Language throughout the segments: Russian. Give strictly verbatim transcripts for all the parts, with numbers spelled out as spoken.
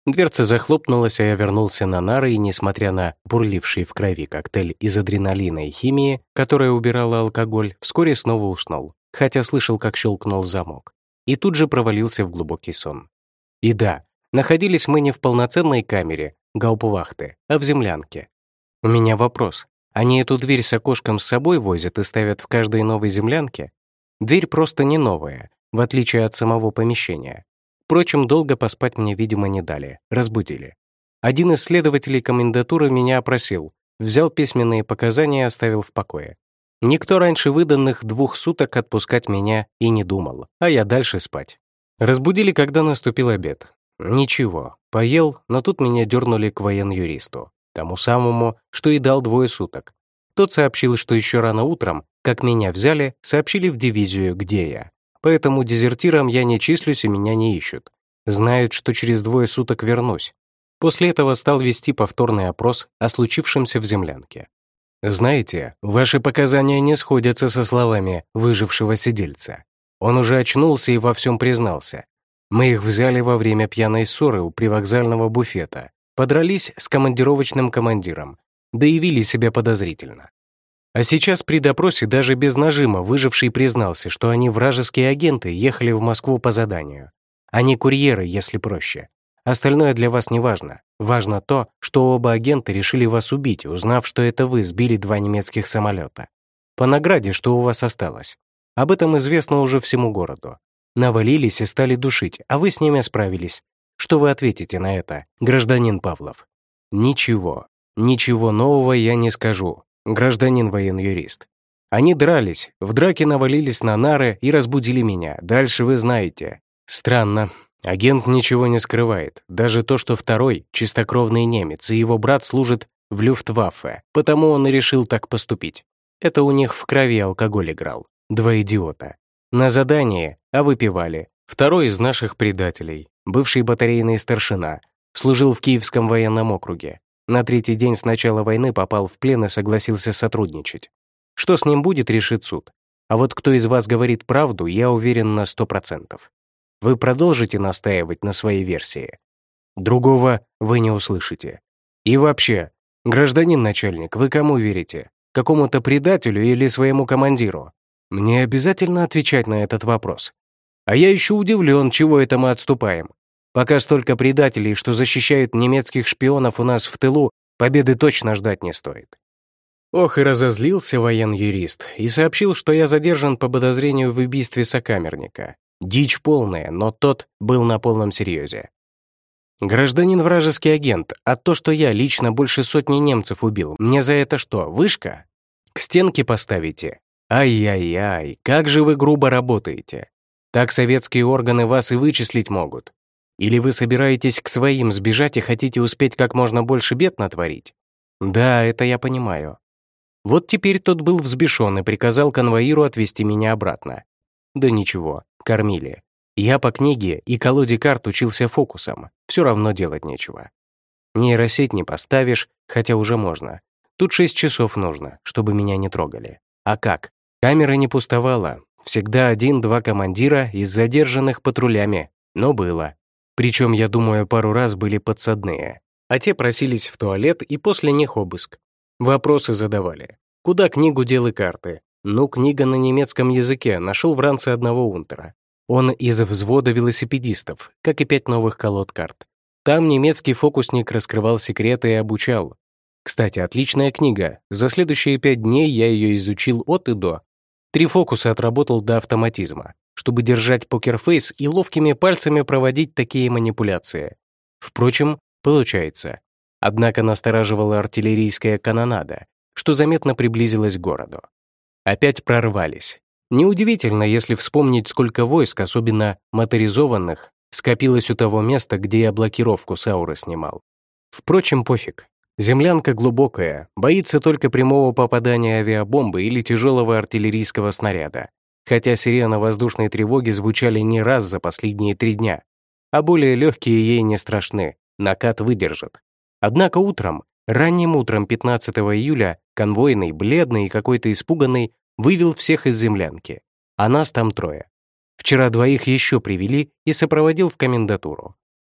Дверца захлопнулась, а я вернулся на нары и, несмотря на бурливший в крови коктейль из адреналина и химии, которая убирала алкоголь, вскоре снова уснул, хотя слышал, как щелкнул замок, и тут же провалился в глубокий сон. И да, находились мы не в полноценной камере гауптвахты, а в землянке. У меня вопрос. Они эту дверь с окошком с собой возят и ставят в каждой новой землянке? Дверь просто не новая, в отличие от самого помещения. Впрочем, долго поспать мне, видимо, не дали, разбудили. Один из следователей комендатуры меня опросил, взял письменные показания и оставил в покое. Никто раньше выданных двух суток отпускать меня и не думал, а я дальше спать. Разбудили, когда наступил обед. Ничего, поел, но тут меня дернули к воен-юристу, тому самому, что и дал двое суток. Тот сообщил, что еще рано утром, как меня взяли, сообщили в дивизию, где я. Поэтому дезертиром я не числюсь и меня не ищут. Знают, что через двое суток вернусь. После этого стал вести повторный опрос о случившемся в землянке. Знаете, ваши показания не сходятся со словами выжившего сидельца. Он уже очнулся и во всем признался. Мы их взяли во время пьяной ссоры у привокзального буфета, подрались с командировочным командиром, да и вели себя подозрительно. А сейчас при допросе даже без нажима выживший признался, что они вражеские агенты, ехали в Москву по заданию. Они курьеры, если проще. Остальное для вас не важно. Важно то, что оба агента решили вас убить, узнав, что это вы сбили два немецких самолета. По награде, что у вас осталось. Об этом известно уже всему городу. Навалились и стали душить, а вы с ними справились. Что вы ответите на это, гражданин Павлов? Ничего. Ничего нового я не скажу. Гражданин воен-юрист. Они дрались, в драке навалились на нары и разбудили меня. Дальше вы знаете. Странно. Агент ничего не скрывает. Даже то, что второй — чистокровный немец, и его брат служит в Люфтваффе, потому он и решил так поступить. Это у них в крови алкоголь играл. Два идиота. На задании, а выпивали. Второй из наших предателей, бывший батарейный старшина, служил в Киевском военном округе. На третий день с начала войны попал в плен и согласился сотрудничать. Что с ним будет, решит суд. А вот кто из вас говорит правду, я уверен на сто процентов. Вы продолжите настаивать на своей версии. Другого вы не услышите. И вообще, гражданин начальник, вы кому верите? Какому-то предателю или своему командиру? Мне обязательно отвечать на этот вопрос. А я еще удивлен, чего это мы отступаем. Пока столько предателей, что защищают немецких шпионов у нас в тылу, победы точно ждать не стоит. Ох, и разозлился воен-юрист и сообщил, что я задержан по подозрению в убийстве сокамерника. Дичь полная, но тот был на полном серьезе. Гражданин вражеский агент, а то, что я лично больше сотни немцев убил, мне за это что, вышка? К стенке поставите? Ай-яй-яй, как же вы грубо работаете. Так советские органы вас и вычислить могут. Или вы собираетесь к своим сбежать и хотите успеть как можно больше бед натворить? Да, это я понимаю. Вот теперь тот был взбешен и приказал конвоиру отвезти меня обратно. Да ничего, кормили. Я по книге и колоде карт учился фокусам, все равно делать нечего. Нейросеть не поставишь, хотя уже можно. Тут шесть часов нужно, чтобы меня не трогали. А как? Камера не пустовала. Всегда один-два командира из задержанных патрулями. Но было. Причем, я думаю, пару раз были подсадные. А те просились в туалет, и после них обыск. Вопросы задавали. Куда книгу дел и карты? Ну, книга на немецком языке, нашел в ранце одного унтера. Он из взвода велосипедистов, как и пять новых колод карт. Там немецкий фокусник раскрывал секреты и обучал. Кстати, отличная книга. За следующие пять дней я ее изучил от и до. Три фокуса отработал до автоматизма, чтобы держать покерфейс и ловкими пальцами проводить такие манипуляции. Впрочем, получается. Однако настораживала артиллерийская канонада, что заметно приблизилась к городу. Опять прорвались. Неудивительно, если вспомнить, сколько войск, особенно моторизованных, скопилось у того места, где я блокировку с ауры снимал. Впрочем, пофиг. Землянка глубокая, боится только прямого попадания авиабомбы или тяжелого артиллерийского снаряда, хотя сирены воздушной тревоги звучали не раз за последние три дня, а более легкие ей не страшны, накат выдержит. Однако утром, ранним утром пятнадцатого июля, конвойный, бледный и какой-то испуганный, вывел всех из землянки, а нас там трое. Вчера двоих еще привели и сопроводил в комендатуру.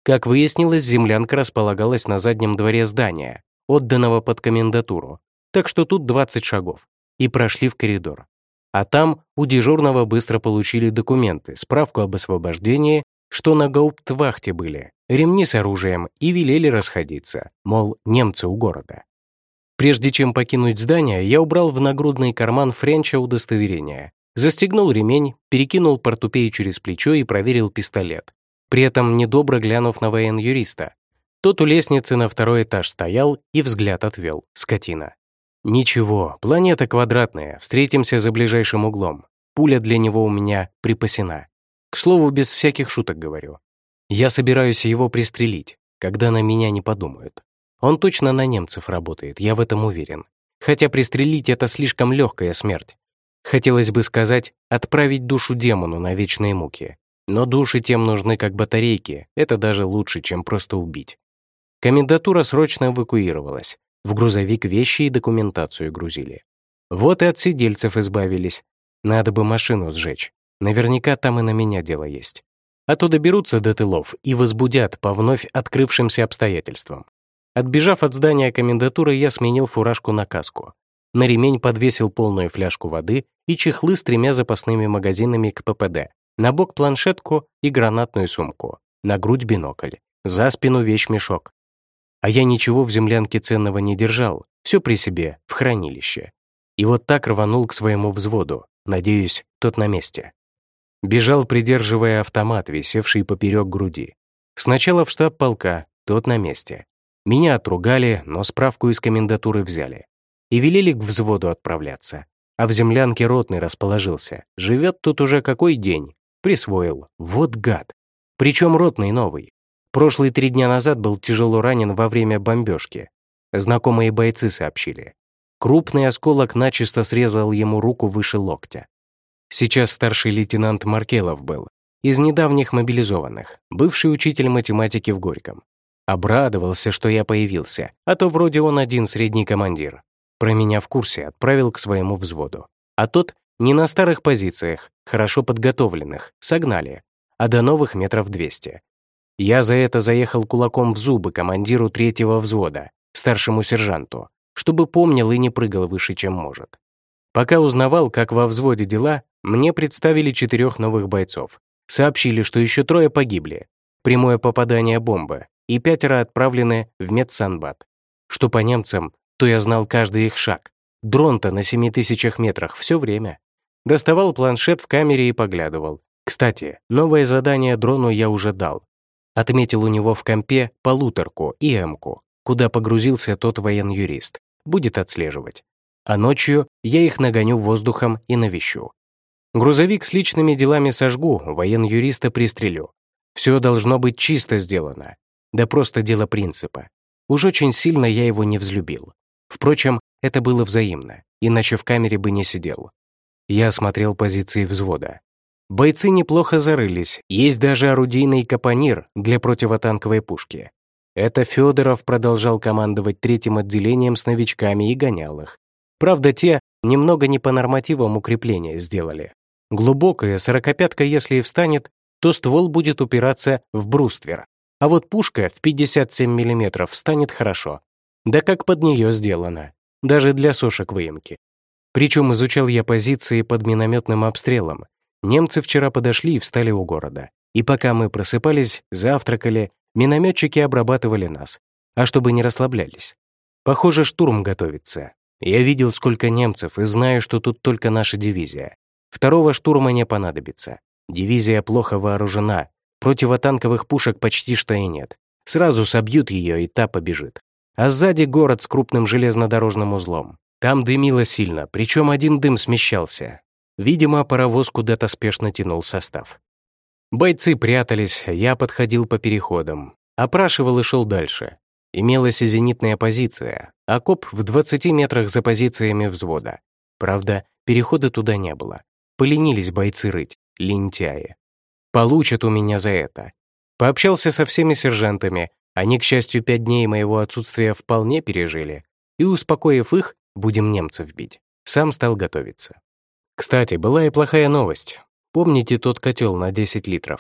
Как выяснилось, землянка располагалась на заднем дворе здания, отданного под комендатуру, так что тут двадцать шагов, и прошли в коридор. А там у дежурного быстро получили документы, справку об освобождении, что на гауптвахте были, ремни с оружием, и велели расходиться, мол, немцы у города. Прежде чем покинуть здание, я убрал в нагрудный карман Френча удостоверение, застегнул ремень, перекинул портупею через плечо и проверил пистолет, при этом недобро глянув на воен-юриста. Тот у лестницы на второй этаж стоял и взгляд отвел, скотина. Ничего, планета квадратная, встретимся за ближайшим углом. Пуля для него у меня припасена. К слову, без всяких шуток говорю. Я собираюсь его пристрелить, когда на меня не подумают. Он точно на немцев работает, я в этом уверен. Хотя пристрелить — это слишком легкая смерть. Хотелось бы сказать, отправить душу демону на вечные муки. Но души тем нужны как батарейки, это даже лучше, чем просто убить. Комендатура срочно эвакуировалась. В грузовик вещи и документацию грузили. Вот и от сидельцев избавились. Надо бы машину сжечь. Наверняка там и на меня дело есть. А то доберутся до тылов и возбудят по вновь открывшимся обстоятельствам. Отбежав от здания комендатуры, я сменил фуражку на каску. На ремень подвесил полную фляжку воды и чехлы с тремя запасными магазинами к ППД. На бок планшетку и гранатную сумку. На грудь бинокль. За спину вещмешок. А я ничего в землянке ценного не держал, все при себе, в хранилище. И вот так рванул к своему взводу, надеюсь, тот на месте. Бежал, придерживая автомат, висевший поперек груди. Сначала в штаб полка, тот на месте. Меня отругали, но справку из комендатуры взяли. И велели к взводу отправляться. А в землянке ротный расположился. Живет тут уже какой день. Присвоил. Вот гад. Причем ротный новый. Прошлые три дня назад был тяжело ранен во время бомбежки. Знакомые бойцы сообщили. Крупный осколок начисто срезал ему руку выше локтя. Сейчас старший лейтенант Маркелов был, из недавних мобилизованных, бывший учитель математики в Горьком. Обрадовался, что я появился, а то вроде он один средний командир. Про меня в курсе отправил к своему взводу. А тот не на старых позициях, хорошо подготовленных, согнали, а до новых метров двести. Я за это заехал кулаком в зубы командиру третьего взвода, старшему сержанту, чтобы помнил и не прыгал выше, чем может. Пока узнавал, как во взводе дела, мне представили четырех новых бойцов. Сообщили, что еще трое погибли. Прямое попадание бомбы, и пятеро отправлены в медсанбат. Что по немцам, то я знал каждый их шаг. Дрон-то на семи тысячах метрах все время. Доставал планшет в камере и поглядывал. Кстати, новое задание дрону я уже дал. Отметил у него в компе полуторку и эмку, куда погрузился тот воен-юрист. Будет отслеживать. А ночью я их нагоню воздухом и навещу. Грузовик с личными делами сожгу, воен-юриста пристрелю. Все должно быть чисто сделано. Да просто дело принципа. Уж очень сильно я его не взлюбил. Впрочем, это было взаимно, иначе в камере бы не сидел. Я осмотрел позиции взвода. Бойцы неплохо зарылись, есть даже орудийный капонир для противотанковой пушки. Это Федоров продолжал командовать третьим отделением с новичками и гонял их. Правда, те немного не по нормативам укрепления сделали. Глубокая сорокопятка, если и встанет, то ствол будет упираться в бруствер. А вот пушка в пятьдесят семь миллиметров встанет хорошо. Да как под нее сделано. Даже для сошек выемки. Причем изучал я позиции под минометным обстрелом. Немцы вчера подошли и встали у города. И пока мы просыпались, завтракали, минометчики обрабатывали нас. А чтобы не расслаблялись. Похоже, штурм готовится. Я видел, сколько немцев, и знаю, что тут только наша дивизия. Второго штурма не понадобится. Дивизия плохо вооружена. Противотанковых пушек почти что и нет. Сразу собьют ее, и та побежит. А сзади город с крупным железнодорожным узлом. Там дымило сильно, причем один дым смещался. Видимо, паровоз куда-то спешно тянул состав. Бойцы прятались, я подходил по переходам. Опрашивал и шел дальше. Имелась и зенитная позиция, окоп в двадцати метрах за позициями взвода. Правда, перехода туда не было. Поленились бойцы рыть, лентяи. Получат у меня за это. Пообщался со всеми сержантами, они, к счастью, пять дней моего отсутствия вполне пережили. И, успокоив их, будем немцев бить. Сам стал готовиться. Кстати, была и плохая новость. Помните тот котел на десять литров?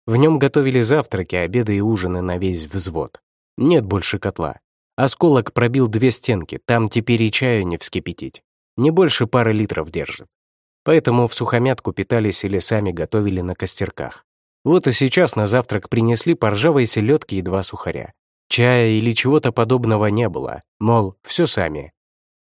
В нем готовили завтраки, обеды и ужины на весь взвод. Нет больше котла. Осколок пробил две стенки, там теперь и чаю не вскипятить. Не больше пары литров держит. Поэтому в сухомятку питались или сами готовили на костерках. Вот и сейчас на завтрак принесли по ржавой селедке и два сухаря. Чая или чего-то подобного не было, мол, все сами.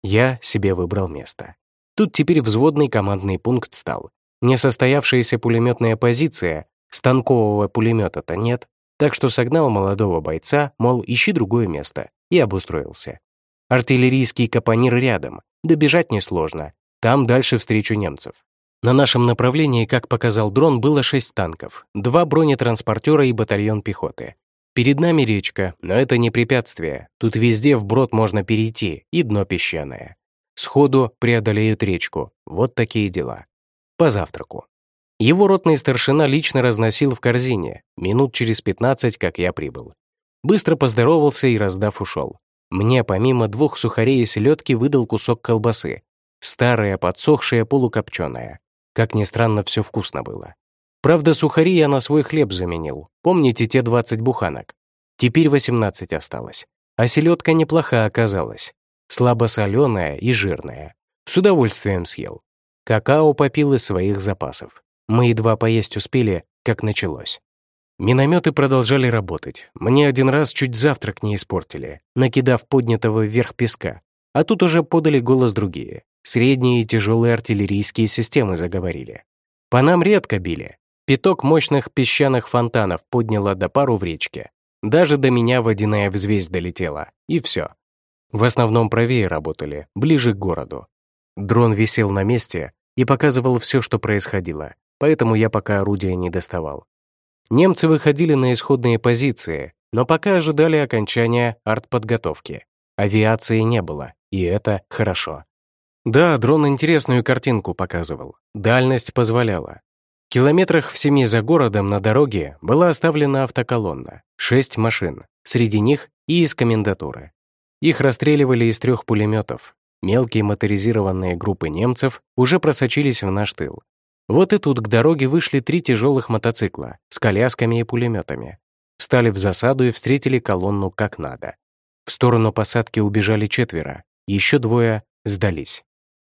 Я себе выбрал место. Тут теперь взводный командный пункт стал. Несостоявшаяся пулеметная позиция, станкового пулемета-то нет, так что согнал молодого бойца, мол, ищи другое место, и обустроился. Артиллерийский капонир рядом, добежать несложно, там дальше встречу немцев. На нашем направлении, как показал дрон, было шесть танков, два бронетранспортера и батальон пехоты. Перед нами речка, но это не препятствие, тут везде вброд можно перейти, и дно песчаное. Сходу преодолеют речку, вот такие дела. По завтраку. Его ротный старшина лично разносил в корзине, минут через пятнадцать, как я прибыл. Быстро поздоровался и, раздав, ушел. Мне помимо двух сухарей и селедки выдал кусок колбасы. Старая, подсохшая, полукопченая. Как ни странно, все вкусно было. Правда, сухари я на свой хлеб заменил. Помните те двадцать буханок? Теперь восемнадцать осталось. А селедка неплоха оказалась. Слабосоленая и жирная. С удовольствием съел. Какао попил из своих запасов. Мы едва поесть успели, как началось. Минометы продолжали работать. Мне один раз чуть завтрак не испортили, накидав поднятого вверх песка. А тут уже подали голос другие. Средние и тяжелые артиллерийские системы заговорили. По нам редко били. Пяток мощных песчаных фонтанов подняло до пару в речке. Даже до меня водяная взвесь долетела. И все. В основном правее работали, ближе к городу. Дрон висел на месте и показывал все, что происходило, поэтому я пока орудия не доставал. Немцы выходили на исходные позиции, но пока ожидали окончания артподготовки. Авиации не было, и это хорошо. Да, дрон интересную картинку показывал. Дальность позволяла. В километрах в семи за городом на дороге была оставлена автоколонна, шесть машин, среди них и из комендатуры. Их расстреливали из трех пулеметов. Мелкие моторизированные группы немцев уже просочились в наш тыл. Вот и тут к дороге вышли три тяжелых мотоцикла с колясками и пулеметами. Встали в засаду и встретили колонну как надо. В сторону посадки убежали четверо, еще двое сдались.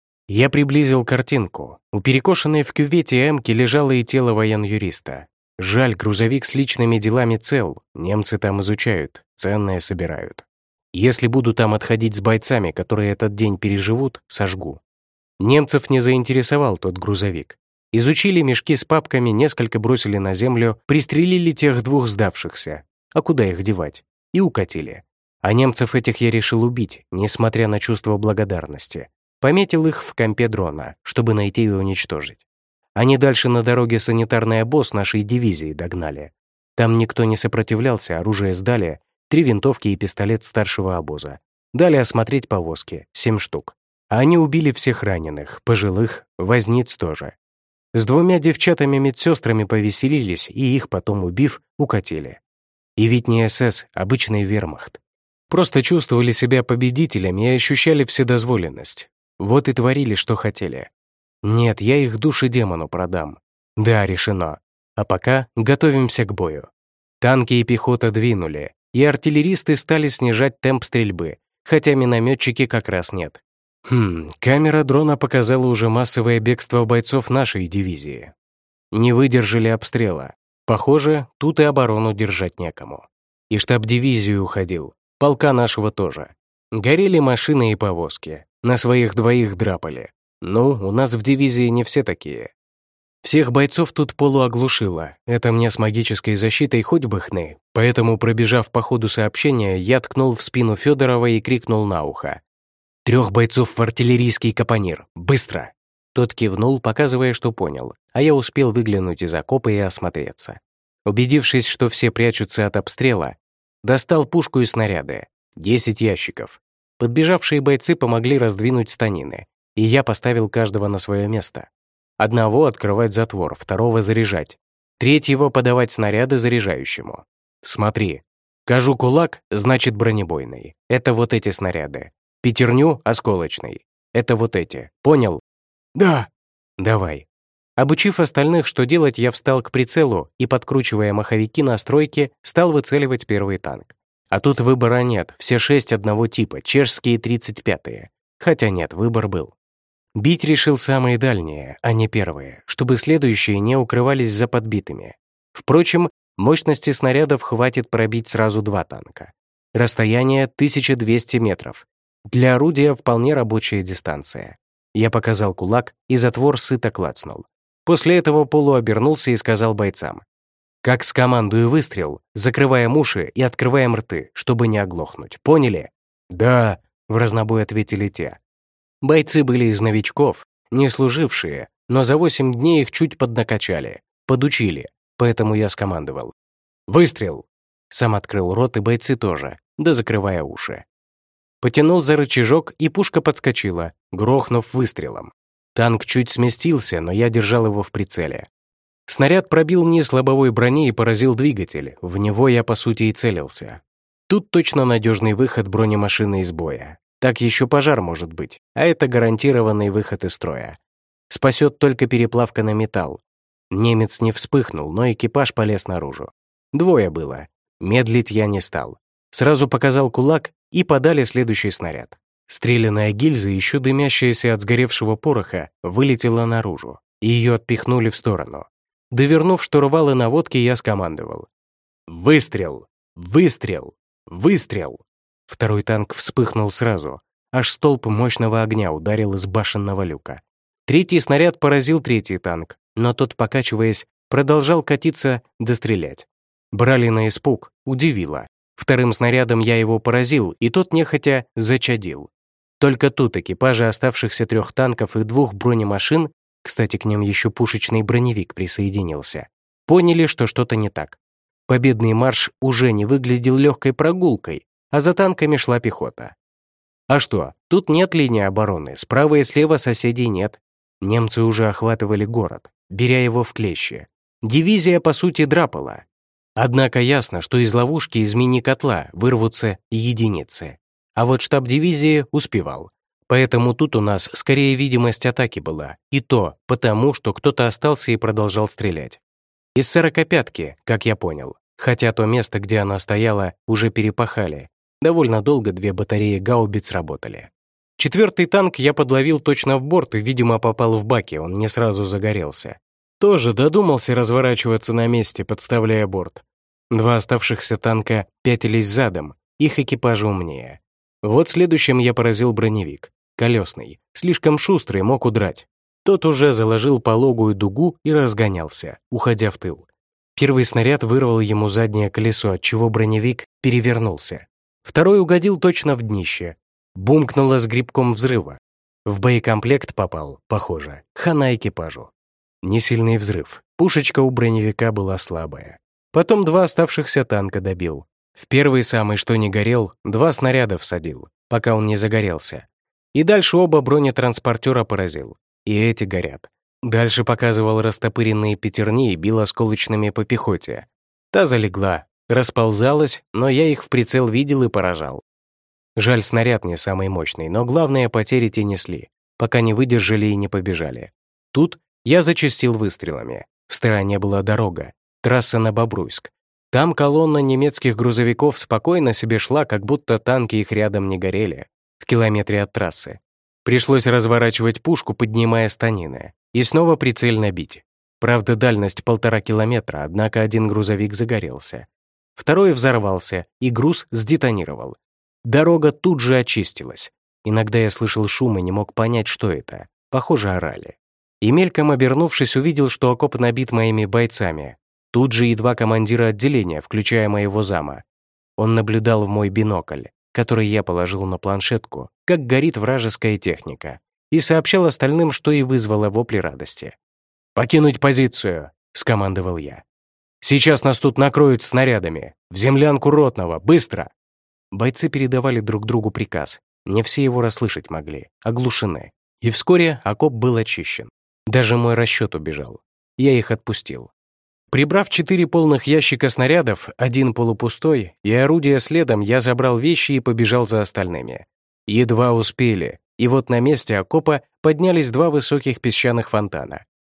Я приблизил картинку. У перекошенной в кювете эмки лежало и тело воен-юриста. Жаль, грузовик с личными делами цел, немцы там изучают, ценное собирают. Если буду там отходить с бойцами, которые этот день переживут, сожгу. Немцев не заинтересовал тот грузовик. Изучили мешки с папками, несколько бросили на землю, пристрелили тех двух сдавшихся. А куда их девать? И укатили. А немцев этих я решил убить, несмотря на чувство благодарности. Пометил их в компе дрона, чтобы найти и уничтожить. Они дальше на дороге санитарный обоз нашей дивизии догнали. Там никто не сопротивлялся, оружие сдали, три винтовки и пистолет старшего обоза. Дали осмотреть повозки, семь штук. А они убили всех раненых, пожилых, возниц тоже. С двумя девчатами-медсестрами повеселились, и их потом, убив, укатили. И ведь не СС, обычный вермахт. Просто чувствовали себя победителями и ощущали вседозволенность. Вот и творили, что хотели. Нет, я их души демону продам. Да, решено. А пока готовимся к бою. Танки и пехота двинули, и артиллеристы стали снижать темп стрельбы, хотя минометчики как раз нет. Хм, камера дрона показала уже массовое бегство бойцов нашей дивизии. Не выдержали обстрела. Похоже, тут и оборону держать некому. И штаб дивизии уходил, полка нашего тоже. Горели машины и повозки, на своих двоих драпали. Ну, у нас в дивизии не все такие. Всех бойцов тут полуоглушило, это мне с магической защитой хоть бы хны. Поэтому, пробежав по ходу сообщения, я ткнул в спину Федорова и крикнул на ухо. «Трех бойцов в артиллерийский капонир! Быстро!» Тот кивнул, показывая, что понял, а я успел выглянуть из окопа и осмотреться. Убедившись, что все прячутся от обстрела, достал пушку и снаряды. Десять ящиков. Подбежавшие бойцы помогли раздвинуть станины, и я поставил каждого на свое место. Одного открывать затвор, второго заряжать, третьего подавать снаряды заряжающему. Смотри, кажу кулак, значит бронебойный. Это вот эти снаряды. Пятерню — осколочный. Это вот эти. Понял? Да. Давай. Обучив остальных, что делать, я встал к прицелу и, подкручивая маховики настройки, стал выцеливать первый танк. А тут выбора нет, все шесть одного типа, чешские тридцать пятые. Хотя нет, выбор был. Бить решил самые дальние, а не первые, чтобы следующие не укрывались за подбитыми. Впрочем, мощности снарядов хватит пробить сразу два танка. Расстояние тысяча двести метров. Для орудия вполне рабочая дистанция. Я показал кулак, и затвор сыто клацнул. После этого полуобернулся и сказал бойцам: «Как скомандую выстрел, закрываем уши и открываем рты, чтобы не оглохнуть. Поняли?» «Да», — в разнобой ответили те. Бойцы были из новичков, не служившие, но за восемь дней их чуть поднакачали, подучили, поэтому я скомандовал: «Выстрел!» Сам открыл рот, и бойцы тоже, да закрывая уши. Потянул за рычажок, и пушка подскочила, грохнув выстрелом. Танк чуть сместился, но я держал его в прицеле. Снаряд пробил низ лобовой брони и поразил двигатель, в него я, по сути, и целился. Тут точно надежный выход бронемашины из боя. Так еще пожар может быть, а это гарантированный выход из строя. Спасет только переплавка на металл. Немец не вспыхнул, но экипаж полез наружу. Двое было. Медлить я не стал. Сразу показал кулак, и подали следующий снаряд. Стрелянная гильза, еще дымящаяся от сгоревшего пороха, вылетела наружу, и ее отпихнули в сторону. Довернув штурвалы наводки, я скомандовал: «Выстрел! Выстрел! Выстрел!» Второй танк вспыхнул сразу, аж столб мощного огня ударил из башенного люка. Третий снаряд поразил третий танк, но тот, покачиваясь, продолжал катиться да стрелять. Брали на испуг, удивило. Вторым снарядом я его поразил, и тот нехотя зачадил. Только тут экипажи оставшихся трех танков и двух бронемашин, кстати, к ним еще пушечный броневик присоединился, поняли, что что-то не так. Победный марш уже не выглядел легкой прогулкой, а за танками шла пехота. А что, тут нет линии обороны, справа и слева соседей нет. Немцы уже охватывали город, беря его в клещи. Дивизия, по сути, драпала. Однако ясно, что из ловушки из мини-котла вырвутся единицы. А вот штаб дивизии успевал. Поэтому тут у нас скорее видимость атаки была. И то потому, что кто-то остался и продолжал стрелять. Из сорокопятки, как я понял. Хотя то место, где она стояла, уже перепахали. Довольно долго две батареи гаубиц работали. Четвертый танк я подловил точно в борт и, видимо, попал в баки, он не сразу загорелся. Тоже додумался разворачиваться на месте, подставляя борт. Два оставшихся танка пятились задом, их экипажи умнее. Вот следующим я поразил броневик. Колесный, слишком шустрый, мог удрать. Тот уже заложил пологую дугу и разгонялся, уходя в тыл. Первый снаряд вырвал ему заднее колесо, отчего броневик перевернулся. Второй угодил точно в днище. Бумкнуло с грибком взрыва. В боекомплект попал, похоже, хана экипажу. Несильный взрыв. Пушечка у броневика была слабая. Потом два оставшихся танка добил. В первый самый, что не горел, два снаряда всадил, пока он не загорелся. И дальше оба бронетранспортера поразил. И эти горят. Дальше показывал растопыренные пятерни и бил осколочными по пехоте. Та залегла, расползалась, но я их в прицел видел и поражал. Жаль, снаряд не самый мощный, но главное, потери те несли, пока не выдержали и не побежали. Тут я зачастил выстрелами. В стороне была дорога, трасса на Бобруйск. Там колонна немецких грузовиков спокойно себе шла, как будто танки их рядом не горели, в километре от трассы. Пришлось разворачивать пушку, поднимая станины, и снова прицельно бить. Правда, дальность полтора километра, однако один грузовик загорелся. Второй взорвался, и груз сдетонировал. Дорога тут же очистилась. Иногда я слышал шум и не мог понять, что это. Похоже, орали. И мельком обернувшись, увидел, что окоп набит моими бойцами. Тут же и два командира отделения, включая моего зама. Он наблюдал в мой бинокль, который я положил на планшетку, как горит вражеская техника, и сообщал остальным, что и вызвало вопли радости. «Покинуть позицию!» — скомандовал я. «Сейчас нас тут накроют снарядами! В землянку ротного! Быстро!» Бойцы передавали друг другу приказ. Не все его расслышать могли, оглушены. И вскоре окоп был очищен. Даже мой расчет убежал. Я их отпустил. Прибрав четыре полных ящика снарядов, один полупустой, и орудие следом, я забрал вещи и побежал за остальными. Едва успели, и вот на месте окопа поднялись два высоких песчаных фонтана.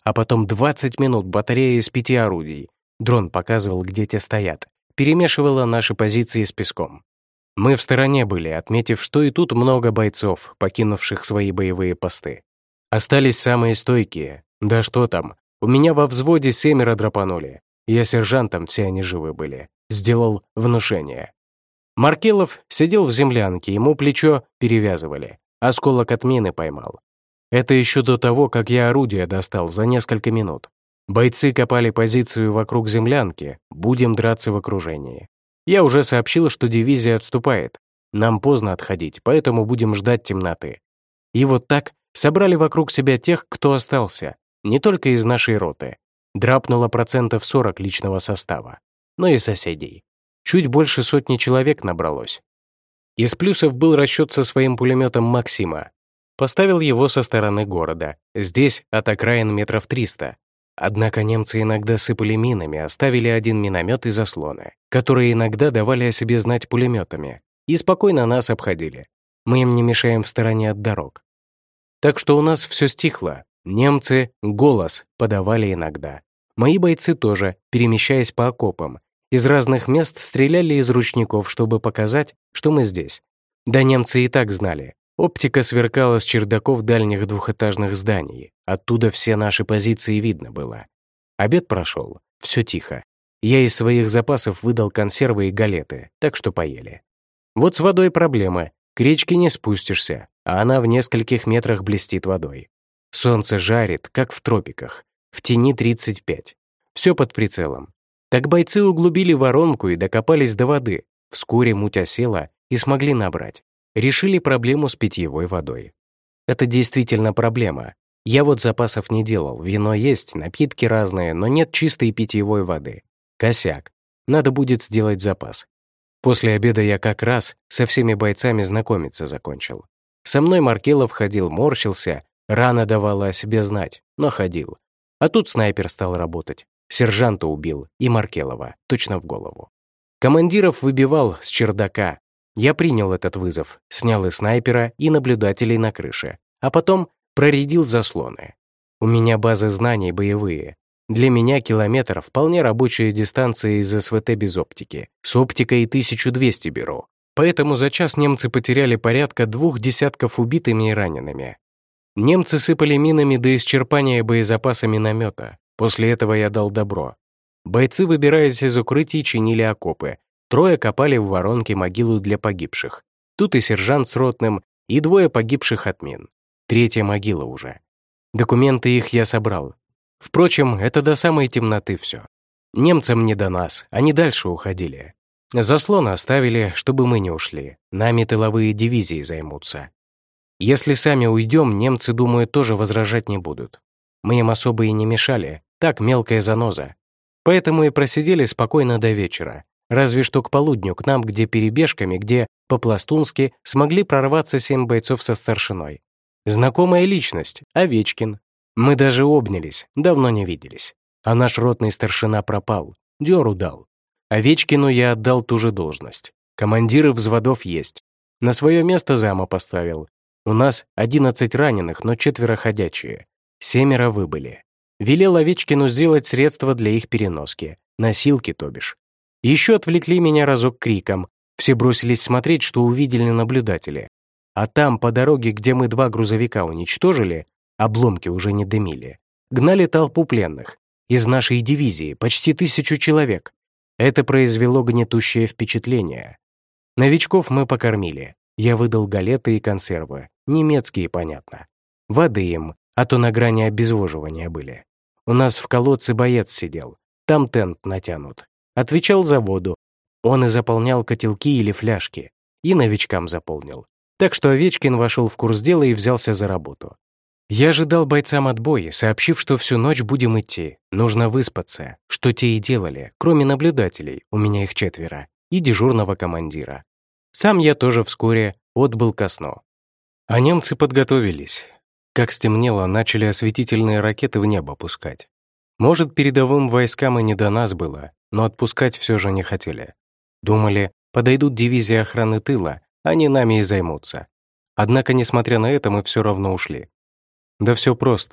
а потом двадцать минут батарея из пяти орудий. Дрон показывал, где те стоят, перемешивала наши позиции с песком. Мы в стороне были, отметив, что и тут много бойцов, покинувших свои боевые посты. Остались самые стойкие. Да что там, у меня во взводе семеро драпанули. Я сержантом, все они живы были. Сделал внушение. Маркелов сидел в землянке, ему плечо перевязывали. Осколок от мины поймал. Это еще до того, как я орудие достал за несколько минут. Бойцы копали позицию вокруг землянки, будем драться в окружении. Я уже сообщил, что дивизия отступает. Нам поздно отходить, поэтому будем ждать темноты. И вот так собрали вокруг себя тех, кто остался, не только из нашей роты. Драпнуло процентов сорок личного состава, но и соседей. Чуть больше сотни человек набралось. Из плюсов был расчет со своим пулеметом «Максима». Поставил его со стороны города, здесь от окраин метров триста. Однако немцы иногда сыпали минами, оставили один миномет и заслоны, которые иногда давали о себе знать пулеметами, и спокойно нас обходили. Мы им не мешаем в стороне от дорог. Так что у нас все стихло. Немцы голос подавали иногда. Мои бойцы тоже, перемещаясь по окопам, из разных мест стреляли из ручников, чтобы показать, что мы здесь. Да немцы и так знали. Оптика сверкала с чердаков дальних двухэтажных зданий. Оттуда все наши позиции видно было. Обед прошел, все тихо. Я из своих запасов выдал консервы и галеты, так что поели. Вот с водой проблема. К речке не спустишься, а она в нескольких метрах блестит водой. Солнце жарит, как в тропиках. В тени тридцать пять. Все под прицелом. Так бойцы углубили воронку и докопались до воды. Вскоре муть осела и смогли набрать. Решили проблему с питьевой водой. Это действительно проблема. Я вот запасов не делал, вино есть, напитки разные, но нет чистой питьевой воды. Косяк. Надо будет сделать запас. После обеда я как раз со всеми бойцами знакомиться закончил. Со мной Маркелов ходил, морщился, рана давала о себе знать, но ходил. А тут снайпер стал работать. Сержанта убил и Маркелова, точно в голову. Командиров выбивал с чердака. Я принял этот вызов, снял и снайпера, и наблюдателей на крыше, а потом проредил заслоны. У меня базы знаний боевые. Для меня километр вполне рабочая дистанция из СВТ без оптики. С оптикой тысячу двести беру. Поэтому за час немцы потеряли порядка двух десятков убитыми и ранеными. Немцы сыпали минами до исчерпания боезапаса миномета. После этого я дал добро. Бойцы, выбираясь из укрытий, чинили окопы. Трое копали в воронке могилу для погибших. Тут и сержант с ротным, и двое погибших от мин. Третья могила уже. Документы их я собрал. Впрочем, это до самой темноты все. Немцам не до нас, они дальше уходили. Заслоны оставили, чтобы мы не ушли. Нами тыловые дивизии займутся. Если сами уйдем, немцы, думаю, тоже возражать не будут. Мы им особо и не мешали, так мелкая заноза. Поэтому и просидели спокойно до вечера. Разве что к полудню к нам, где перебежками, где по-пластунски смогли прорваться семь бойцов со старшиной. Знакомая личность, Овечкин. Мы даже обнялись, давно не виделись. А наш ротный старшина пропал, дёру дал. Овечкину я отдал ту же должность. Командиры взводов есть. На свое место зама поставил. У нас одиннадцать раненых, но четверо ходячие. Семеро выбыли. Велел Овечкину сделать средства для их переноски. Носилки, то бишь. Еще отвлекли меня разок криком. Все бросились смотреть, что увидели наблюдатели. А там, по дороге, где мы два грузовика уничтожили, обломки уже не дымили. Гнали толпу пленных. Из нашей дивизии почти тысячу человек. Это произвело гнетущее впечатление. Новичков мы покормили. Я выдал галеты и консервы. Немецкие, понятно. Воды им, а то на грани обезвоживания были. У нас в колодце боец сидел. Там тент натянут. Отвечал за воду. Он и заполнял котелки или фляжки. И новичкам заполнил. Так что Овечкин вошел в курс дела и взялся за работу. Я же дал бойцам отбой, сообщив, что всю ночь будем идти. Нужно выспаться, что те и делали, кроме наблюдателей, у меня их четверо, и дежурного командира. Сам я тоже вскоре отбыл ко сну. А немцы подготовились. Как стемнело, начали осветительные ракеты в небо пускать. Может, передовым войскам и не до нас было, но отпускать все же не хотели. Думали, подойдут дивизии охраны тыла, они нами и займутся. Однако, несмотря на это, мы все равно ушли. Да все просто.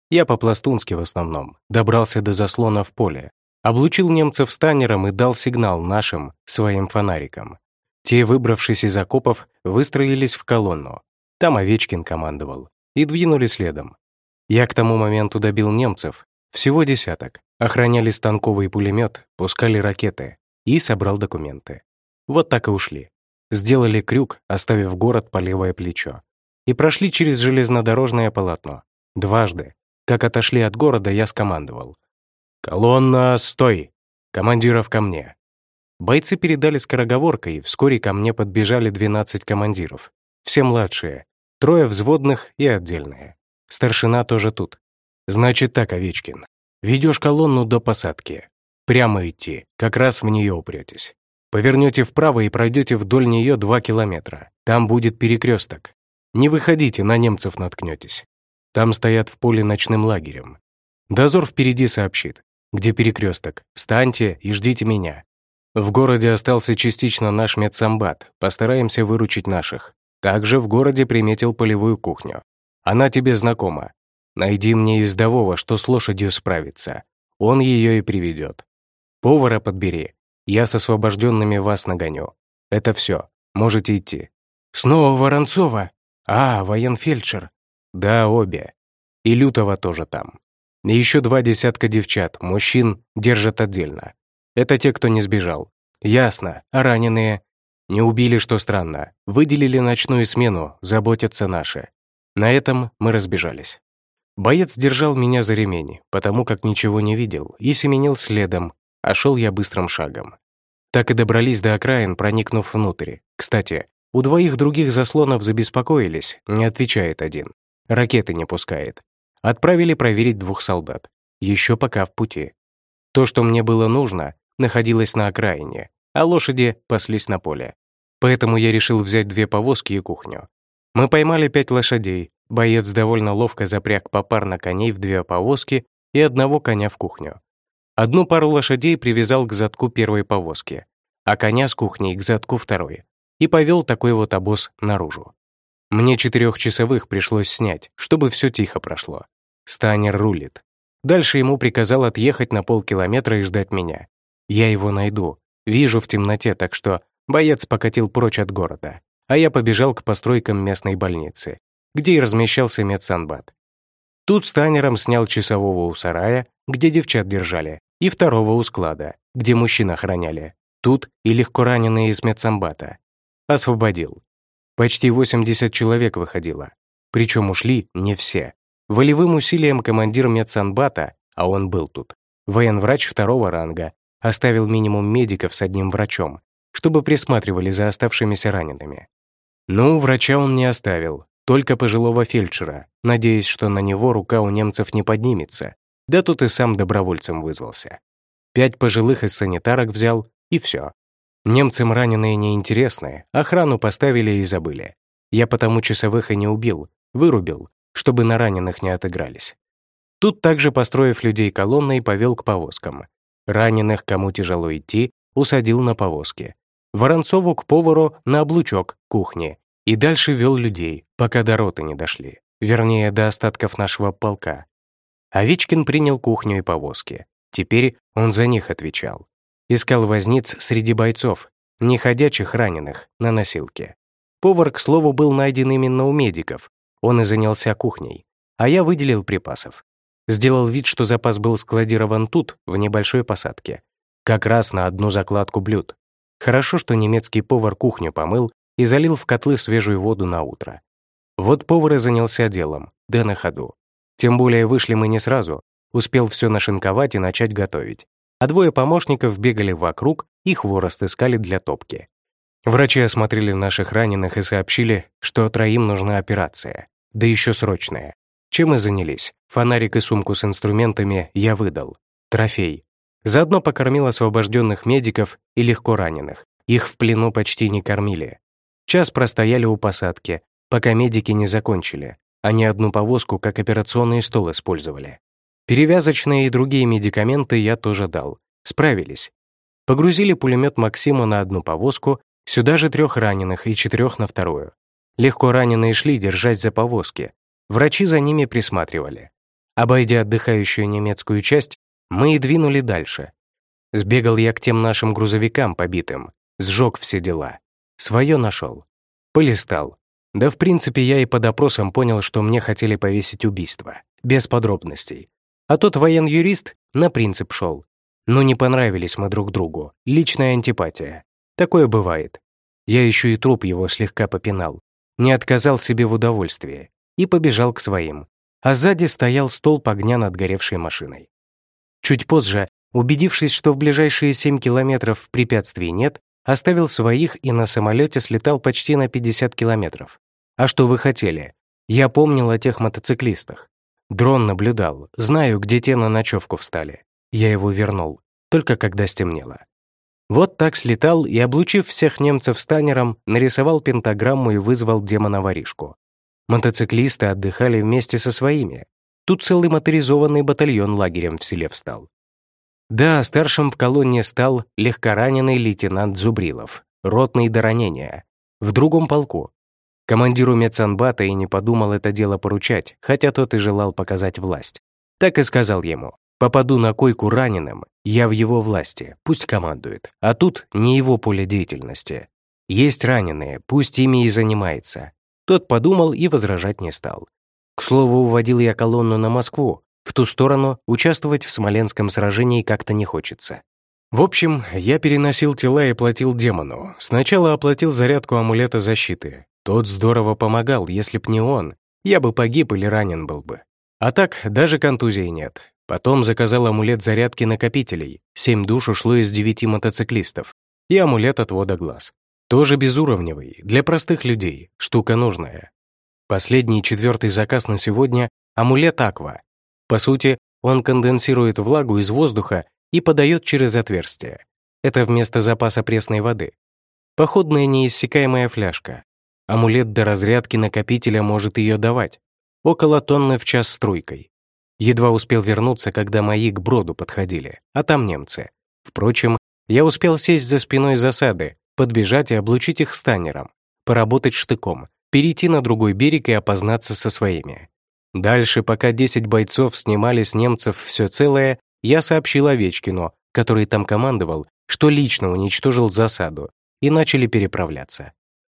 Я по-пластунски в основном, добрался до заслона в поле, облучил немцев станером и дал сигнал нашим, своим фонарикам. Те, выбравшись из окопов, выстроились в колонну. Там Овечкин командовал. И двинули следом. Я к тому моменту добил немцев, всего десяток, охраняли станковый пулемет, пускали ракеты и собрал документы. Вот так и ушли. Сделали крюк, оставив город по левое плечо. И прошли через железнодорожное полотно. Дважды. Как отошли от города, я скомандовал. «Колонна, стой! Командиров ко мне!» Бойцы передали скороговоркой, и вскоре ко мне подбежали двенадцать командиров. Все младшие, трое взводных и отдельные. Старшина тоже тут. «Значит так, Овечкин, ведешь колонну до посадки. Прямо идти, как раз в нее упретесь. Повернете вправо и пройдете вдоль нее два километра. Там будет перекресток. Не выходите, на немцев наткнетесь. Там стоят в поле ночным лагерем. Дозор впереди сообщит, где перекресток. Встаньте и ждите меня. В городе остался частично наш медсамбат. Постараемся выручить наших. Также в городе приметил полевую кухню. Она тебе знакома. Найди мне ездового, что с лошадью справится. Он ее и приведет. Повара подбери. Я с освобожденными вас нагоню. Это все. Можете идти. Снова Воронцова? А, военфельдшер. Да, обе. И Лютова тоже там. И еще два десятка девчат, мужчин, держат отдельно. Это те, кто не сбежал. Ясно. А раненые? Не убили, что странно. Выделили ночную смену, заботятся наши. На этом мы разбежались. Боец держал меня за ремень, потому как ничего не видел, и семенил следом, а шел я быстрым шагом. Так и добрались до окраин, проникнув внутрь. Кстати, у двоих других заслонов забеспокоились, не отвечает один. Ракеты не пускает. Отправили проверить двух солдат. Еще пока в пути. То, что мне было нужно, находилось на окраине, а лошади паслись на поле. Поэтому я решил взять две повозки и кухню. Мы поймали пять лошадей. Боец довольно ловко запряг попарно коней в две повозки и одного коня в кухню. Одну пару лошадей привязал к задку первой повозки, а коня с кухней к задку второй, и повел такой вот обоз наружу. Мне четырехчасовых пришлось снять, чтобы все тихо прошло. Станер рулит. Дальше ему приказал отъехать на полкилометра и ждать меня. Я его найду, вижу в темноте, так что боец покатил прочь от города, а я побежал к постройкам местной больницы, где и размещался медсанбат. Тут станером снял часового у сарая, где девчат держали, и второго у склада, где мужчин охраняли. Тут и легко раненые из медсанбата. Освободил. Почти восемьдесят человек выходило. Причем ушли не все. Волевым усилием командир медсанбата, а он был тут, военврач второго ранга, оставил минимум медиков с одним врачом, чтобы присматривали за оставшимися ранеными. Ну, врача он не оставил, только пожилого фельдшера, надеясь, что на него рука у немцев не поднимется. Да тут и сам добровольцем вызвался. Пять пожилых из санитарок взял, и все. Немцам раненые неинтересны, охрану поставили и забыли. Я потому часовых и не убил, вырубил, чтобы на раненых не отыгрались. Тут также, построив людей колонной, повел к повозкам. Раненых, кому тяжело идти, усадил на повозки. Воронцову к повару на облучок кухни. И дальше вел людей, пока до роты не дошли. Вернее, до остатков нашего полка. Овечкин принял кухню и повозки. Теперь он за них отвечал. Искал возниц среди бойцов, неходячих раненых, на носилке. Повар, к слову, был найден именно у медиков. Он и занялся кухней. А я выделил припасов. Сделал вид, что запас был складирован тут, в небольшой посадке. Как раз на одну закладку блюд. Хорошо, что немецкий повар кухню помыл и залил в котлы свежую воду на утро. Вот повар и занялся делом, да на ходу. Тем более вышли мы не сразу. Успел все нашинковать и начать готовить. А двое помощников бегали вокруг и хворост искали для топки. Врачи осмотрели наших раненых и сообщили, что троим нужна операция, да еще срочная. Чем и занялись. Фонарик и сумку с инструментами я выдал. Трофей. Заодно покормил освобожденных медиков и легко раненых. Их в плену почти не кормили. Час простояли у посадки, пока медики не закончили. Они одну повозку как операционный стол использовали. Перевязочные и другие медикаменты я тоже дал. Справились. Погрузили пулемет Максима на одну повозку, сюда же трех раненых и четырех на вторую. Легко раненые шли, держась за повозки. Врачи за ними присматривали. Обойдя отдыхающую немецкую часть, мы и двинули дальше. Сбегал я к тем нашим грузовикам побитым, сжег все дела. Свое нашел. Полистал. Да в принципе я и по допросам понял, что мне хотели повесить убийство. Без подробностей. А тот воен-юрист на принцип шел. Но не понравились мы друг другу. Личная антипатия. Такое бывает. Я еще и труп его слегка попинал. Не отказал себе в удовольствии. И побежал к своим. А сзади стоял столб огня над горевшей машиной. Чуть позже, убедившись, что в ближайшие семь километров препятствий нет, оставил своих и на самолете слетал почти на пятьдесят километров. А что вы хотели? Я помнил о тех мотоциклистах. Дрон наблюдал, знаю, где те на ночевку встали. Я его вернул, только когда стемнело. Вот так слетал и, облучив всех немцев станером, нарисовал пентаграмму и вызвал демона-воришку. Мотоциклисты отдыхали вместе со своими. Тут целый моторизованный батальон лагерем в селе встал. Да, старшим в колонне стал легкораненый лейтенант Зубрилов, ротный до ранения, в другом полку. Командиру медсанбата и не подумал это дело поручать, хотя тот и желал показать власть. Так и сказал ему: «Попаду на койку раненым, я в его власти, пусть командует, а тут не его поле деятельности. Есть раненые, пусть ими и занимается». Тот подумал и возражать не стал. К слову, уводил я колонну на Москву, в ту сторону участвовать в Смоленском сражении как-то не хочется. В общем, я переносил тела и платил демону. Сначала оплатил зарядку амулета защиты. Тот здорово помогал, если б не он, я бы погиб или ранен был бы. А так, даже контузии нет. Потом заказал амулет зарядки накопителей. Семь душ ушло из девяти мотоциклистов. И амулет отвода глаз. Тоже безуровневый, для простых людей, штука нужная. Последний четвертый заказ на сегодня — амулет Аква. По сути, он конденсирует влагу из воздуха и подает через отверстие. Это вместо запаса пресной воды. Походная неиссякаемая фляжка. Амулет до разрядки накопителя может ее давать. Около тонны в час струйкой. Едва успел вернуться, когда мои к броду подходили, а там немцы. Впрочем, я успел сесть за спиной засады, подбежать и облучить их станером, поработать штыком, перейти на другой берег и опознаться со своими. Дальше, пока десять бойцов снимали с немцев все целое, я сообщил Овечкину, который там командовал, что лично уничтожил засаду, и начали переправляться.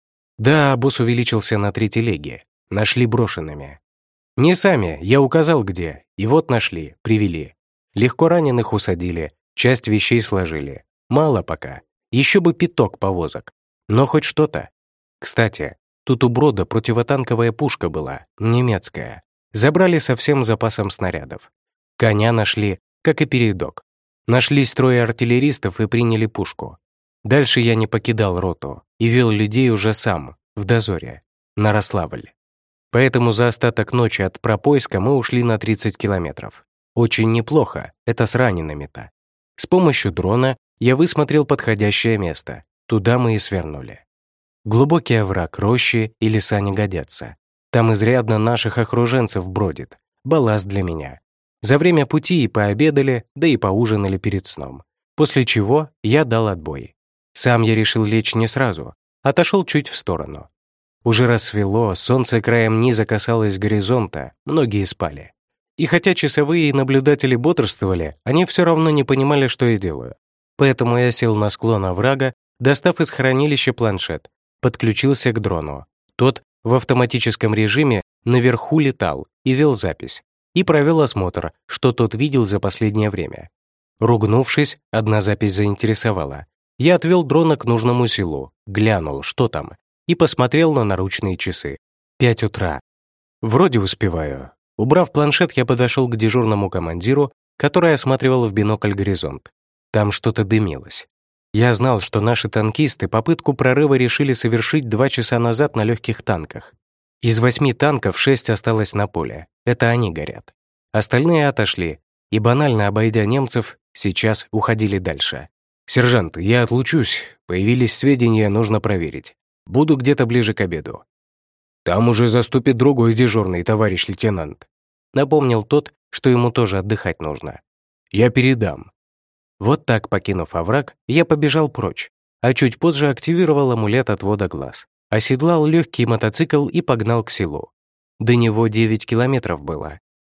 Да, босс увеличился на три телеги, нашли брошенными. Не сами, я указал где, и вот нашли, привели. Легко раненых усадили, часть вещей сложили. Мало пока, еще бы пяток повозок, но хоть что-то. Кстати, тут у брода противотанковая пушка была, немецкая. Забрали со всем запасом снарядов. Коня нашли, как и передок. Нашлись трое артиллеристов и приняли пушку. Дальше я не покидал роту и вел людей уже сам, в дозоре, на Рославль. Поэтому за остаток ночи от Пропойска мы ушли на тридцать километров. Очень неплохо, это с ранеными-то. С помощью дрона я высмотрел подходящее место. Туда мы и свернули. Глубокий овраг, рощи и леса не годятся. Там изрядно наших окруженцев бродит. Балласт для меня. За время пути и пообедали, да и поужинали перед сном. После чего я дал отбой. Сам я решил лечь не сразу. Отошел чуть в сторону. Уже рассвело, солнце краем низа касалось горизонта, многие спали. И хотя часовые и наблюдатели бодрствовали, они все равно не понимали, что я делаю. Поэтому я сел на склон оврага, достав из хранилища планшет, подключился к дрону. Тот в автоматическом режиме наверху летал и вел запись. И провел осмотр, что тот видел за последнее время. Ругнувшись, одна запись заинтересовала. Я отвел дрона к нужному селу, глянул, что там, и посмотрел на наручные часы. Пять утра. Вроде успеваю. Убрав планшет, я подошел к дежурному командиру, который осматривал в бинокль горизонт. Там что-то дымилось. Я знал, что наши танкисты попытку прорыва решили совершить два часа назад на легких танках. Из восьми танков шесть осталось на поле. Это они горят. Остальные отошли, и, банально обойдя немцев, сейчас уходили дальше. «Сержант, я отлучусь. Появились сведения, нужно проверить. Буду где-то ближе к обеду». «Там уже заступит другой дежурный, товарищ лейтенант», напомнил тот, что ему тоже отдыхать нужно. «Я передам». Вот так, покинув овраг, я побежал прочь, а чуть позже активировал амулет отвода глаз, оседлал легкий мотоцикл и погнал к селу. До него девять километров было.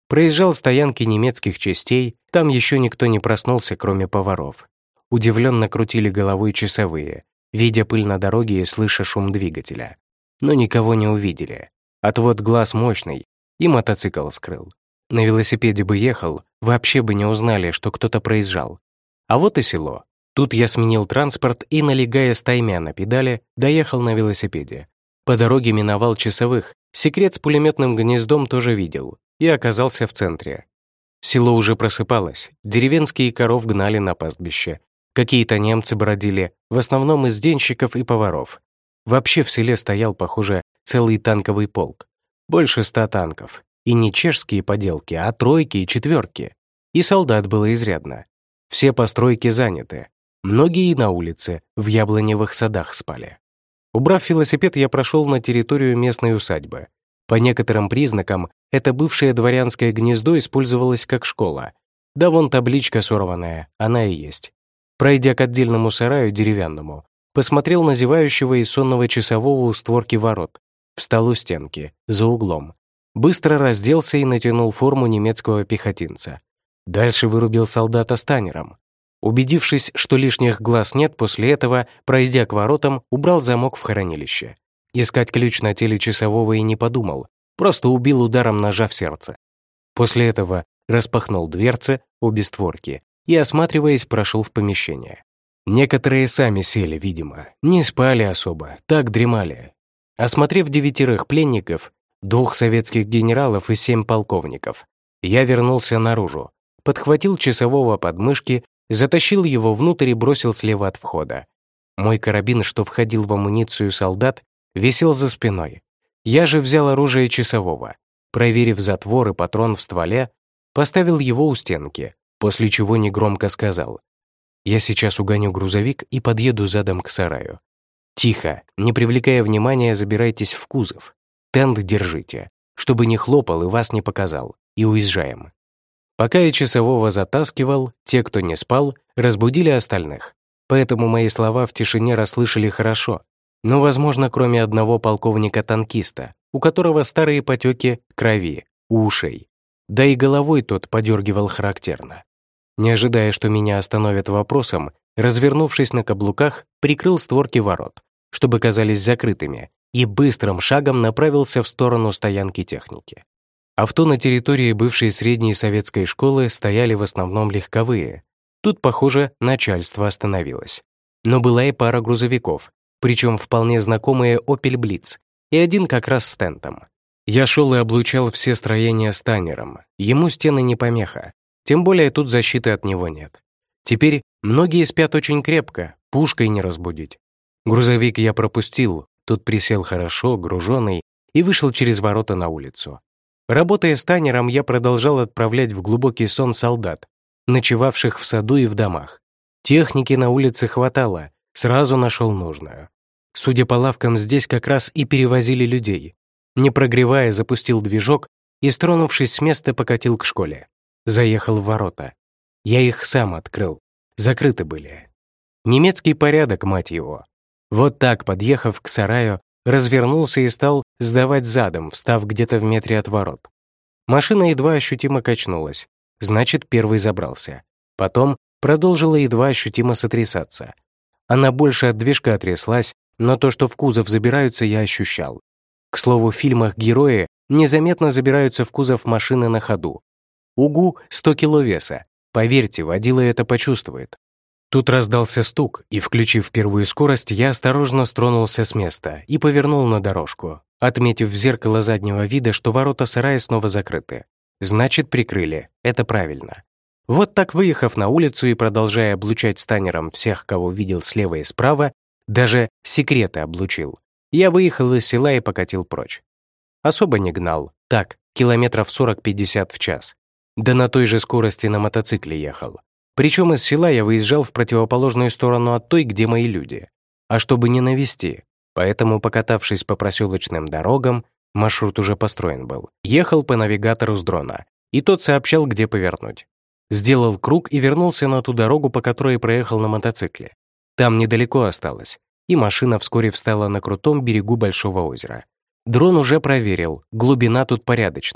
Проезжал стоянки немецких частей, там еще никто не проснулся, кроме поваров. Удивленно крутили головой часовые, видя пыль на дороге и слыша шум двигателя. Но никого не увидели. Отвод глаз мощный, и мотоцикл скрыл. На велосипеде бы ехал, вообще бы не узнали, что кто-то проезжал. А вот и село. Тут я сменил транспорт и, налегая стаймя на педали, доехал на велосипеде. По дороге миновал часовых, секрет с пулеметным гнездом тоже видел, и оказался в центре. Село уже просыпалось, деревенские коров гнали на пастбище. Какие-то немцы бродили, в основном из денщиков и поваров. Вообще в селе стоял, похоже, целый танковый полк. Больше ста танков. И не чешские поделки, а тройки и четверки. И солдат было изрядно. Все постройки заняты. Многие и на улице, в яблоневых садах спали. Убрав велосипед, я прошел на территорию местной усадьбы. По некоторым признакам, это бывшее дворянское гнездо использовалось как школа. Да вон табличка сорванная, она и есть. Пройдя к отдельному сараю деревянному, посмотрел на зевающего и сонного часового у створки ворот, встал у стенки, за углом. Быстро разделся и натянул форму немецкого пехотинца. Дальше вырубил солдата станером. Убедившись, что лишних глаз нет, после этого, пройдя к воротам, убрал замок в хранилище. Искать ключ на теле часового и не подумал, просто убил ударом ножа в сердце. После этого распахнул дверцы, обе створки, и, осматриваясь, прошел в помещение. Некоторые сами сели, видимо, не спали особо, так дремали. Осмотрев девятерых пленников, двух советских генералов и семь полковников, я вернулся наружу, подхватил часового под мышки, затащил его внутрь и бросил слева от входа. Мой карабин, что входил в амуницию солдат, висел за спиной. Я же взял оружие часового, проверив затвор и патрон в стволе, поставил его у стенки, после чего негромко сказал: «Я сейчас угоню грузовик и подъеду задом к сараю. Тихо, не привлекая внимания, забирайтесь в кузов. Тент держите, чтобы не хлопал и вас не показал, и уезжаем». Пока я часового затаскивал, те, кто не спал, разбудили остальных. Поэтому мои слова в тишине расслышали хорошо. Но, возможно, кроме одного полковника-танкиста, у которого старые потеки крови, у ушей. Да и головой тот подергивал характерно. Не ожидая, что меня остановят вопросом, развернувшись на каблуках, прикрыл створки ворот, чтобы казались закрытыми, и быстрым шагом направился в сторону стоянки техники. Авто на территории бывшей средней советской школы стояли в основном легковые. Тут, похоже, начальство остановилось. Но была и пара грузовиков, причем вполне знакомые Opel Blitz, и один как раз с тентом. Я шел и облучал все строения станером, ему стены не помеха, тем более тут защиты от него нет. Теперь многие спят очень крепко, пушкой не разбудить. Грузовик я пропустил, тут присел хорошо, груженный, и вышел через ворота на улицу. Работая станером, я продолжал отправлять в глубокий сон солдат, ночевавших в саду и в домах. Техники на улице хватало, сразу нашел нужную. Судя по лавкам, здесь как раз и перевозили людей. Не прогревая, запустил движок и, стронувшись с места, покатил к школе. Заехал в ворота. Я их сам открыл. Закрыты были. Немецкий порядок, мать его. Вот так, подъехав к сараю, развернулся и стал сдавать задом, встав где-то в метре от ворот. Машина едва ощутимо качнулась, значит, первый забрался. Потом продолжила едва ощутимо сотрясаться. Она больше от движка отряслась, но то, что в кузов забираются, я ощущал. К слову, в фильмах герои незаметно забираются в кузов машины на ходу. Угу, сто кило веса. Поверьте, водила это почувствует. Тут раздался стук, и, включив первую скорость, я осторожно стронулся с места и повернул на дорожку, отметив в зеркало заднего вида, что ворота сарая снова закрыты. Значит, прикрыли. Это правильно. Вот так, выехав на улицу и продолжая облучать станером всех, кого видел слева и справа, даже секреты облучил, я выехал из села и покатил прочь. Особо не гнал. Так, километров сорок-пятьдесят в час. Да на той же скорости на мотоцикле ехал. Причем из села я выезжал в противоположную сторону от той, где мои люди. А чтобы не навести, поэтому, покатавшись по проселочным дорогам, маршрут уже построен был, ехал по навигатору с дрона, и тот сообщал, где повернуть. Сделал круг и вернулся на ту дорогу, по которой проехал на мотоцикле. Там недалеко осталось, и машина вскоре встала на крутом берегу большого озера. Дрон уже проверил, глубина тут порядочная.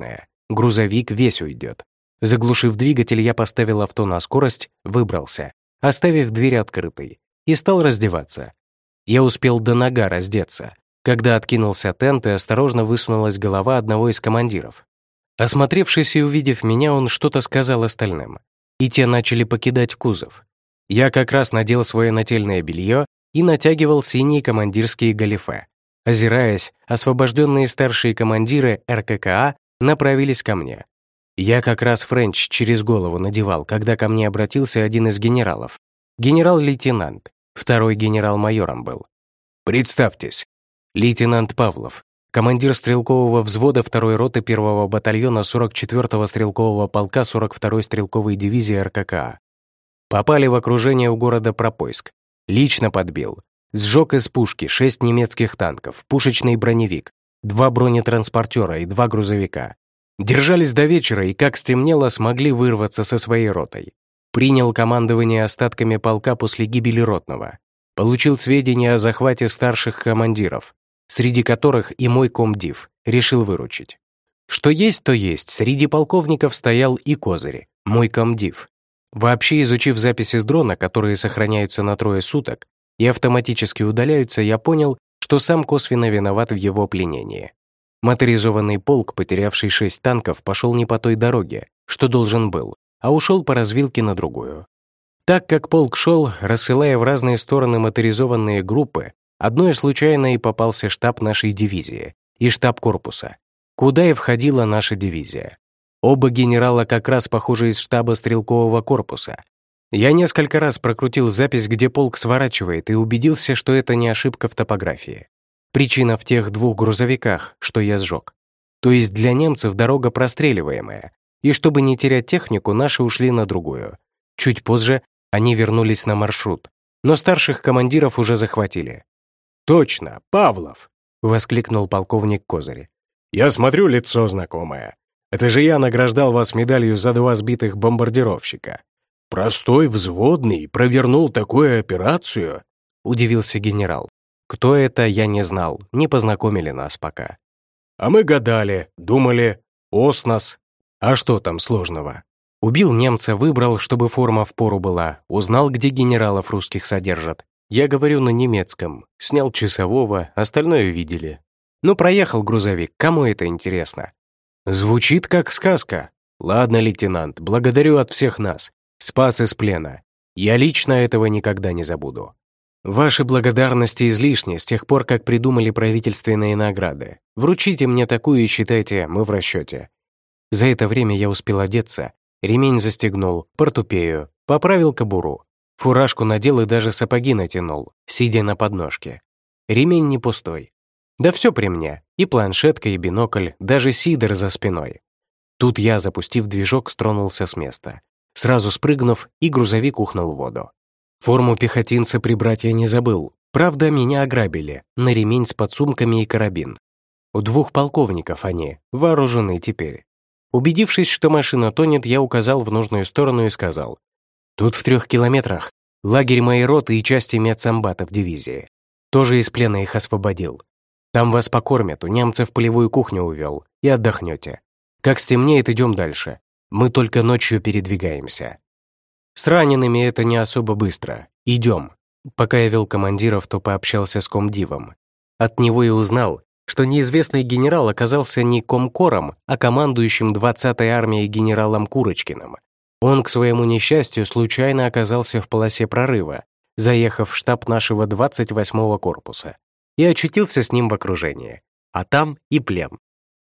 грузовик весь уйдет. Заглушив двигатель, я поставил авто на скорость, выбрался, оставив дверь открытой, и стал раздеваться. Я успел до нога раздеться, когда откинулся тент и осторожно высунулась голова одного из командиров. Осмотревшись и увидев меня, он что-то сказал остальным, и те начали покидать кузов. Я как раз надел свое нательное белье и натягивал синие командирские галифе. Озираясь, освобожденные старшие командиры эр ка ка а направились ко мне. Я как раз френч через голову надевал, когда ко мне обратился один из генералов. Генерал-лейтенант, второй генерал-майором был. «Представьтесь, лейтенант Павлов, командир стрелкового взвода второй роты первого батальона сорок четвёртого стрелкового полка сорок второй стрелковой дивизии эр ка ка а. Попали в окружение у города Пропойск. Лично подбил. Сжег из пушки шесть немецких танков, пушечный броневик, два бронетранспортера и два грузовика. Держались до вечера и, как стемнело, смогли вырваться со своей ротой. Принял командование остатками полка после гибели ротного. Получил сведения о захвате старших командиров, среди которых и мой комдив, решил выручить. Что есть, то есть, среди полковников стоял и Козырь, мой комдив. Вообще, изучив записи с дрона, которые сохраняются на трое суток и автоматически удаляются, я понял, что сам косвенно виноват в его пленении. Моторизованный полк, потерявший шесть танков, пошел не по той дороге, что должен был, а ушел по развилке на другую. Так как полк шел, рассылая в разные стороны моторизованные группы, одной случайно и попался штаб нашей дивизии и штаб корпуса, куда и входила наша дивизия. Оба генерала как раз похожи из штаба стрелкового корпуса. Я несколько раз прокрутил запись, где полк сворачивает, и убедился, что это не ошибка в топографии. Причина в тех двух грузовиках, что я сжег. То есть для немцев дорога простреливаемая, и чтобы не терять технику, наши ушли на другую. Чуть позже они вернулись на маршрут, но старших командиров уже захватили. «Точно, Павлов!» — воскликнул полковник Козырь. «Я смотрю, лицо знакомое. Это же я награждал вас медалью за два сбитых бомбардировщика. Простой взводный провернул такую операцию?» — удивился генерал. Кто это, я не знал, не познакомили нас пока. «А мы гадали, думали, Оснас. А что там сложного? Убил немца, выбрал, чтобы форма впору была, узнал, где генералов русских содержат. Я говорю на немецком, снял часового, остальное видели. Ну, проехал грузовик, кому это интересно?» Звучит как сказка. Ладно, лейтенант, благодарю от всех нас. Спас из плена. Я лично этого никогда не забуду. Ваши благодарности излишни с тех пор, как придумали правительственные награды. Вручите мне такую и считайте, мы в расчете. За это время я успел одеться, ремень застегнул, портупею, поправил кобуру, фуражку надел и даже сапоги натянул, сидя на подножке. Ремень не пустой. Да все при мне, и планшетка, и бинокль, даже сидр за спиной. Тут я, запустив движок, стронулся с места. Сразу спрыгнув, и грузовик ухнул в воду. Форму пехотинца прибрать я не забыл. Правда, меня ограбили, на ремень с подсумками и карабин. У двух полковников они, вооружены теперь. Убедившись, что машина тонет, я указал в нужную сторону и сказал: «Тут в трех километрах лагерь моей роты и части медсамбата в дивизии. Тоже из плена их освободил. Там вас покормят, у немцев полевую кухню увел, и отдохнете. Как стемнеет, идем дальше. Мы только ночью передвигаемся. С ранеными это не особо быстро. Идем». Пока я вел командиров, то пообщался с комдивом. От него и узнал, что неизвестный генерал оказался не комкором, а командующим двадцатой армией генералом Курочкиным. Он, к своему несчастью, случайно оказался в полосе прорыва, заехав в штаб нашего двадцать восьмого корпуса, и очутился с ним в окружении. А там и плен.